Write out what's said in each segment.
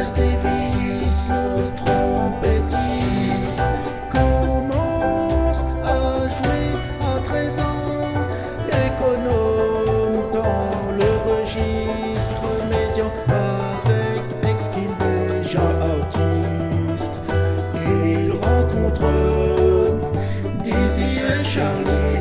Davis, le trompettiste, commence à jouer à 13 ans, économe dans le registre médian, avec ex qu'il déjà autiste. Il rencontre Dizzy et Charlie,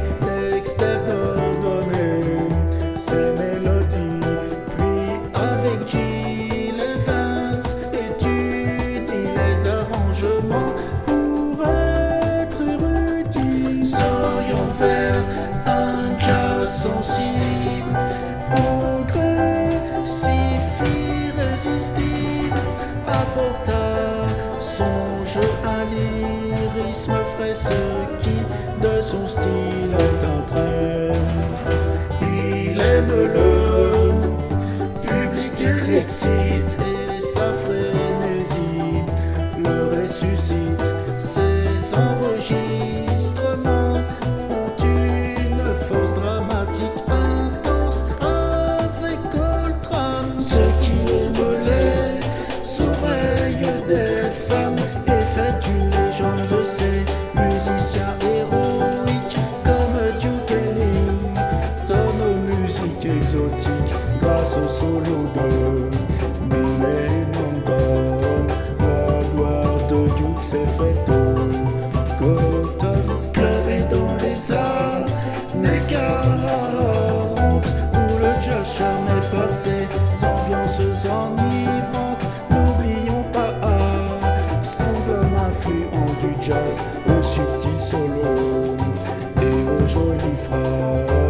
externe ses mélodies, puis avec Jill Evans étudie les arrangements pour être érudit. S'oriente vers un jazz sensible, progressif, irrésistible, apporta son jeu un lyrisme frais, ce qui de son style est un trait. Il aime le public et l'excite, et sa frénésie le ressuscite. Ses enregistrements ont une force dramatique intense avec Coltrane. Ce qui émeut les oreilles des femmes et fait une légende de ces musiciens héroïques comme Duke Ellington, aux musiques exotiques grâce au solo de Millie London. La gloire de Duke s'est faite au Cotton Club et dans les années 40 où le jazz charmé par ses ambiances enivrantes. N'oublions pas Armstrong comme influent du jazz, au subtil solo et aux jolies phrases.